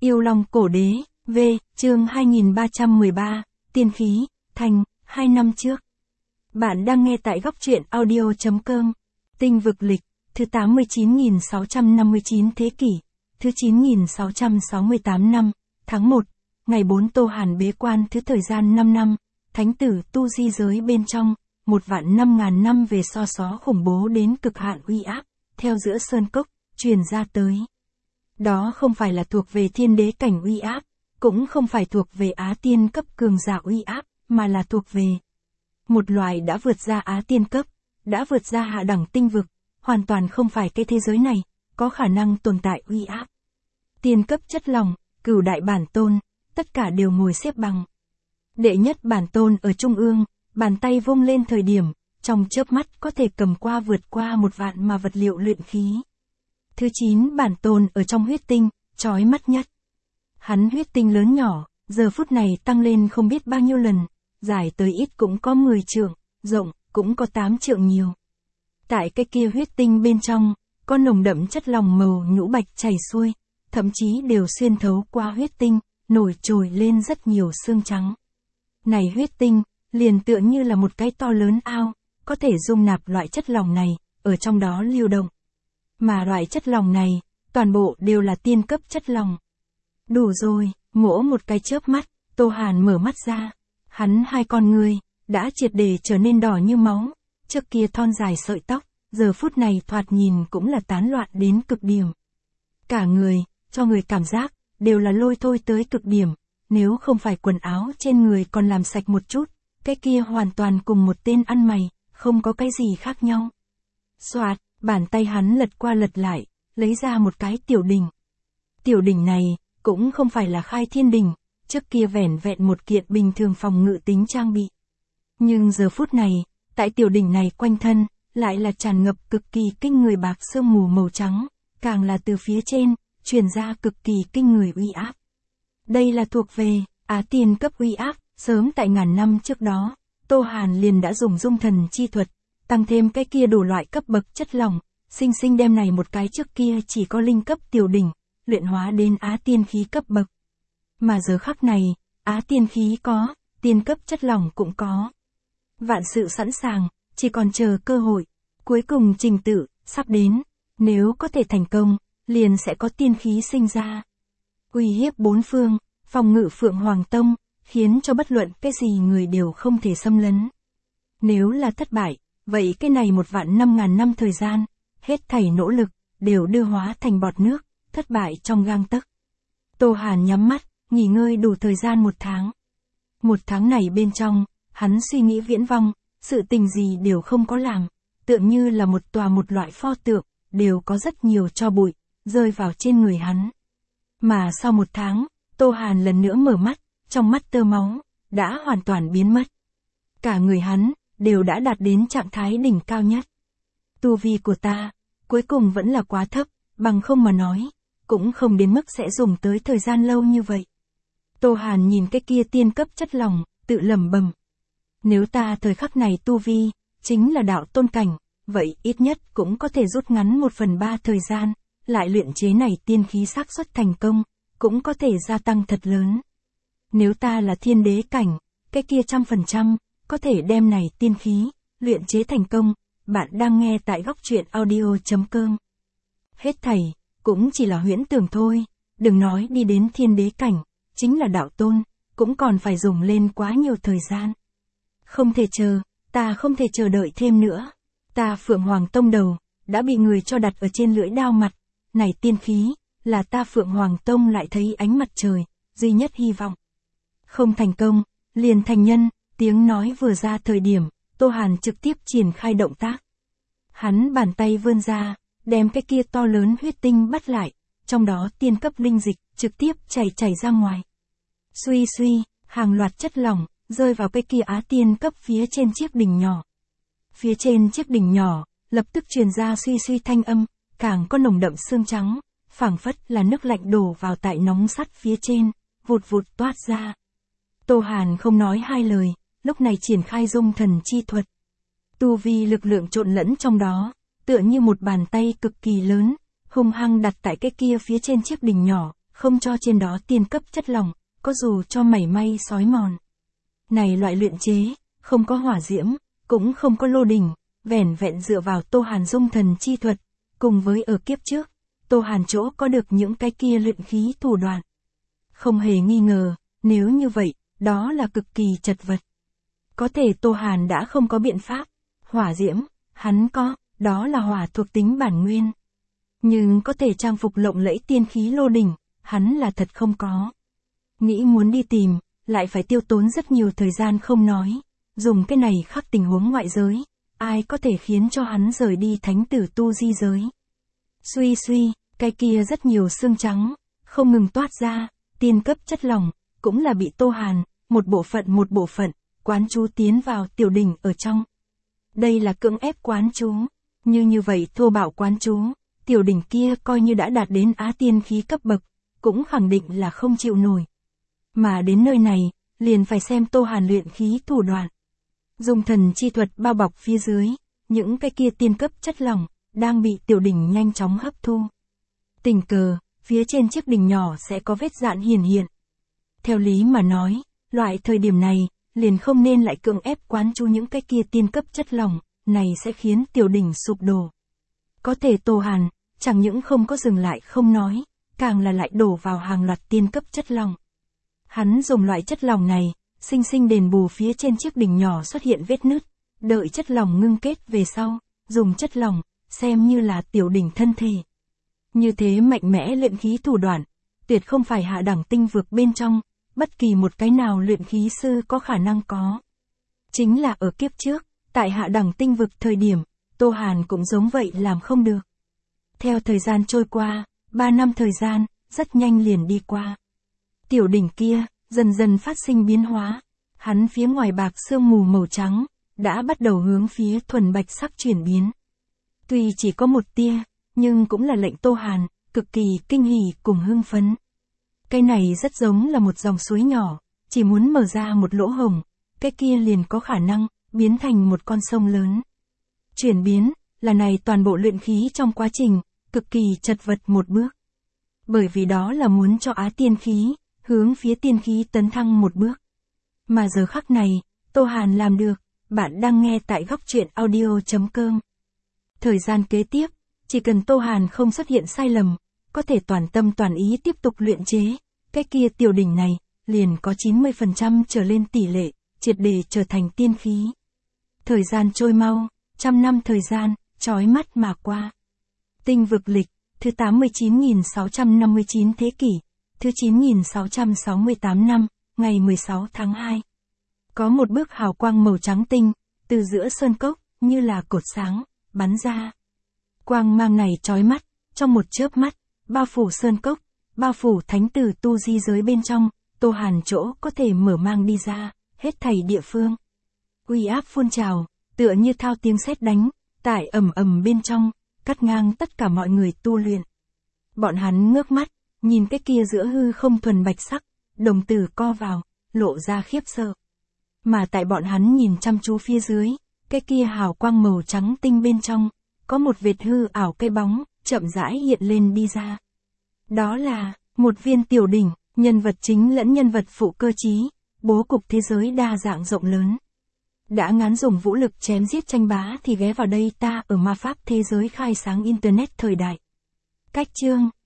Yêu Long Cổ Đế, V, chương 2313, Tiên Khí, Thành, 2 năm trước. Bạn đang nghe tại góc truyện audio.com. Tinh vực lịch, thứ 89.659 thế kỷ, thứ 9.668 năm, tháng 1, ngày 4 Tô Hàn bế quan thứ thời gian 5 năm, thánh tử tu di giới bên trong, 1.500.000 năm về so só khủng bố đến cực hạn uy áp, theo giữa sơn cốc, truyền ra tới. Đó không phải là thuộc về thiên đế cảnh uy áp, cũng không phải thuộc về Á Tiên cấp cường giả uy áp, mà là thuộc về một loài đã vượt ra Á Tiên cấp, đã vượt ra hạ đẳng tinh vực, hoàn toàn không phải cái thế giới này, có khả năng tồn tại uy áp. Tiên cấp chất lòng, cửu đại bản tôn, tất cả đều ngồi xếp bằng. Đệ nhất bản tôn ở trung ương, bàn tay vung lên thời điểm, trong chớp mắt có thể cầm qua vượt qua 1.000.000 mà vật liệu luyện khí. Thứ 9 bản tôn ở trong huyết tinh, chói mắt nhất. Hắn huyết tinh lớn nhỏ, giờ phút này tăng lên không biết bao nhiêu lần, dài tới ít cũng có 10 trượng, rộng cũng có 8 trượng nhiều. Tại cái kia huyết tinh bên trong, có nồng đậm chất lòng màu nhũ bạch chảy xuôi, thậm chí đều xuyên thấu qua huyết tinh, nổi trồi lên rất nhiều xương trắng. Này huyết tinh, liền tựa như là một cái to lớn ao, có thể dung nạp loại chất lỏng này, ở trong đó lưu động. Mà loại chất lỏng này, toàn bộ đều là tiên cấp chất lỏng. Đủ rồi, ngỗ một cái chớp mắt, Tô Hàn mở mắt ra. Hắn hai con ngươi, đã triệt để trở nên đỏ như máu, trước kia thon dài sợi tóc, giờ phút này thoạt nhìn cũng là tán loạn đến cực điểm. Cả người, cho người cảm giác, đều là lôi thôi tới cực điểm, nếu không phải quần áo trên người còn làm sạch một chút, cái kia hoàn toàn cùng một tên ăn mày, không có cái gì khác nhau. Soạt, bàn tay hắn lật qua lật lại, lấy ra một cái tiểu đỉnh. Tiểu đỉnh này, cũng không phải là khai thiên đỉnh, trước kia vẻn vẹn một kiện bình thường phòng ngự tính trang bị. Nhưng giờ phút này, tại tiểu đỉnh này quanh thân, lại là tràn ngập cực kỳ kinh người bạc sương mù màu trắng, càng là từ phía trên, truyền ra cực kỳ kinh người uy áp. Đây là thuộc về Á Tiên cấp uy áp, sớm tại ngàn năm trước đó, Tô Hàn liền đã dùng dung thần chi thuật, tăng thêm cái kia đủ loại cấp bậc chất lỏng, sinh sinh đem này một cái trước kia chỉ có linh cấp tiểu đỉnh, luyện hóa đến Á Tiên khí cấp bậc. Mà giờ khắc này, Á Tiên khí có, tiên cấp chất lỏng cũng có. Vạn sự sẵn sàng, chỉ còn chờ cơ hội. Cuối cùng trình tự, sắp đến. Nếu có thể thành công, liền sẽ có tiên khí sinh ra. Uy hiếp bốn phương, phòng ngự Phượng Hoàng Tông, khiến cho bất luận cái gì người đều không thể xâm lấn. Nếu là thất bại, vậy cái này 1.500.000 năm thời gian, hết thảy nỗ lực, đều đưa hóa thành bọt nước, thất bại trong gang tấc. Tô Hàn nhắm mắt, nghỉ ngơi đủ thời gian 1 tháng. 1 tháng này bên trong, hắn suy nghĩ viễn vong, sự tình gì đều không có làm, tựa như là một loại pho tượng, đều có rất nhiều tro bụi, rơi vào trên người hắn. Mà sau 1 tháng, Tô Hàn lần nữa mở mắt, trong mắt tơ máu, đã hoàn toàn biến mất. Cả người hắn, đều đã đạt đến trạng thái đỉnh cao nhất. Tu vi của ta, cuối cùng vẫn là quá thấp, bằng không mà nói, cũng không đến mức sẽ dùng tới thời gian lâu như vậy. Tô Hàn nhìn cái kia tiên cấp chất lỏng, tự lẩm bẩm. Nếu ta thời khắc này tu vi, chính là đạo tôn cảnh, vậy ít nhất cũng có thể rút ngắn 1/3 thời gian, lại luyện chế này tiên khí xác suất thành công, cũng có thể gia tăng thật lớn. Nếu ta là thiên đế cảnh, cái kia 100%, có thể đem này tiên khí, luyện chế thành công, bạn đang nghe tại góc truyện audio.com. Hết thảy, cũng chỉ là huyễn tưởng thôi, đừng nói đi đến thiên đế cảnh, chính là đạo tôn, cũng còn phải dùng lên quá nhiều thời gian. Không thể chờ, ta không thể chờ đợi thêm nữa. Ta Phượng Hoàng Tông đầu, đã bị người cho đặt ở trên lưỡi đao mặt, này tiên khí, là ta Phượng Hoàng Tông lại thấy ánh mặt trời, duy nhất hy vọng. Không thành công, liền thành nhân, tiếng nói vừa ra thời điểm, Tô Hàn trực tiếp triển khai động tác. Hắn bàn tay vươn ra, đem cái kia to lớn huyết tinh bắt lại, trong đó tiên cấp linh dịch, trực tiếp chảy ra ngoài. Suy suy, hàng loạt chất lỏng, rơi vào cái kia Á Tiên cấp phía trên chiếc đỉnh nhỏ. Phía trên chiếc đỉnh nhỏ, lập tức truyền ra suy suy thanh âm, càng có nồng đậm xương trắng, phảng phất là nước lạnh đổ vào tại nóng sắt phía trên, vụt vụt toát ra. Tô Hàn không nói hai lời, lúc này triển khai dung thần chi thuật. Tu vi lực lượng trộn lẫn trong đó, tựa như một bàn tay cực kỳ lớn, hung hăng đặt tại cái kia phía trên chiếc đỉnh nhỏ, không cho trên đó tiên cấp chất lỏng, có dù cho mảy may xói mòn. Này loại luyện chế, không có hỏa diễm, cũng không có lô đỉnh, vẻn vẹn dựa vào Tô Hàn dung thần chi thuật, cùng với ở kiếp trước, Tô Hàn chỗ có được những cái kia luyện khí thủ đoạn. Không hề nghi ngờ, nếu như vậy, đó là cực kỳ chật vật. Có thể Tô Hàn đã không có biện pháp, hỏa diễm, hắn có, đó là hỏa thuộc tính bản nguyên. Nhưng có thể trang phục lộng lẫy tiên khí lô đỉnh, hắn là thật không có. Nghĩ muốn đi tìm, lại phải tiêu tốn rất nhiều thời gian không nói, dùng cái này khắc tình huống ngoại giới, ai có thể khiến cho hắn rời đi thánh tử tu di giới. Suy suy, cái kia rất nhiều xương trắng, không ngừng toát ra, tiên cấp chất lỏng, cũng là bị Tô Hàn, một bộ phận, quán chú tiến vào tiểu đỉnh ở trong. Đây là cưỡng ép quán chú, như vậy thô bạo quán chú, tiểu đỉnh kia coi như đã đạt đến á tiên khí cấp bậc, cũng khẳng định là không chịu nổi. Mà đến nơi này, liền phải xem Tô Hàn luyện khí thủ đoạn. Dùng thần chi thuật bao bọc phía dưới, những cái kia tiên cấp chất lỏng, đang bị tiểu đỉnh nhanh chóng hấp thu. Tình cờ, phía trên chiếc đỉnh nhỏ sẽ có vết dạn hiển hiện. Theo lý mà nói, loại thời điểm này, liền không nên lại cưỡng ép quán chú những cái kia tiên cấp chất lỏng, này sẽ khiến tiểu đỉnh sụp đổ. Có thể Tô Hàn, chẳng những không có dừng lại không nói, càng là lại đổ vào hàng loạt tiên cấp chất lỏng. Hắn dùng loại chất lỏng này, sinh sinh đền bù phía trên chiếc đỉnh nhỏ xuất hiện vết nứt, đợi chất lỏng ngưng kết về sau, dùng chất lỏng, xem như là tiểu đỉnh thân thể. Như thế mạnh mẽ luyện khí thủ đoạn, tuyệt không phải hạ đẳng tinh vực bên trong, bất kỳ một cái nào luyện khí sư có khả năng có. Chính là ở kiếp trước, tại hạ đẳng tinh vực thời điểm, Tô Hàn cũng giống vậy làm không được. Theo thời gian trôi qua, 3 năm thời gian, rất nhanh liền đi qua. Tiểu đỉnh kia, dần dần phát sinh biến hóa, hắn phía ngoài bạc sương mù màu trắng, đã bắt đầu hướng phía thuần bạch sắc chuyển biến. Tuy chỉ có một tia, nhưng cũng là lệnh Tô Hàn, cực kỳ kinh hỉ cùng hưng phấn. Cái này rất giống là một dòng suối nhỏ, chỉ muốn mở ra một lỗ hổng, cái kia liền có khả năng, biến thành một con sông lớn. Chuyển biến, là này toàn bộ luyện khí trong quá trình, cực kỳ chật vật một bước. Bởi vì đó là muốn cho á tiên khí, hướng phía tiên khí tấn thăng một bước. Mà giờ khắc này, Tô Hàn làm được, bạn đang nghe tại góc truyện audio.com. Thời gian kế tiếp, chỉ cần Tô Hàn không xuất hiện sai lầm, có thể toàn tâm toàn ý tiếp tục luyện chế, cái kia tiểu đỉnh này, liền có 90% trở lên tỷ lệ, triệt để trở thành tiên khí. Thời gian trôi mau, 100 năm thời gian, chói mắt mà qua. Tinh vực lịch, thứ 89.659 thế kỷ, thứ 9.668 năm, ngày 16 tháng 2. Có một bước hào quang màu trắng tinh, từ giữa sơn cốc, như là cột sáng, bắn ra. Quang mang này chói mắt, trong một chớp mắt, bao phủ sơn cốc, bao phủ thánh tử tu di giới bên trong, Tô Hàn chỗ có thể mở mang đi ra, hết thảy địa phương. Uy áp phun trào, tựa như thao tiếng sét đánh, tại ầm ầm bên trong, cắt ngang tất cả mọi người tu luyện. Bọn hắn ngước mắt, nhìn cái kia giữa hư không thuần bạch sắc, đồng tử co vào, lộ ra khiếp sợ. Mà tại bọn hắn nhìn chăm chú phía dưới, cái kia hào quang màu trắng tinh bên trong, có một vệt hư ảo cây bóng, chậm rãi hiện lên đi ra. Đó là, một viên tiểu đỉnh, nhân vật chính lẫn nhân vật phụ cơ trí, bố cục thế giới đa dạng rộng lớn. Đã ngán dùng vũ lực chém giết tranh bá thì ghé vào đây ta ở ma pháp thế giới khai sáng Internet thời đại. Cách chương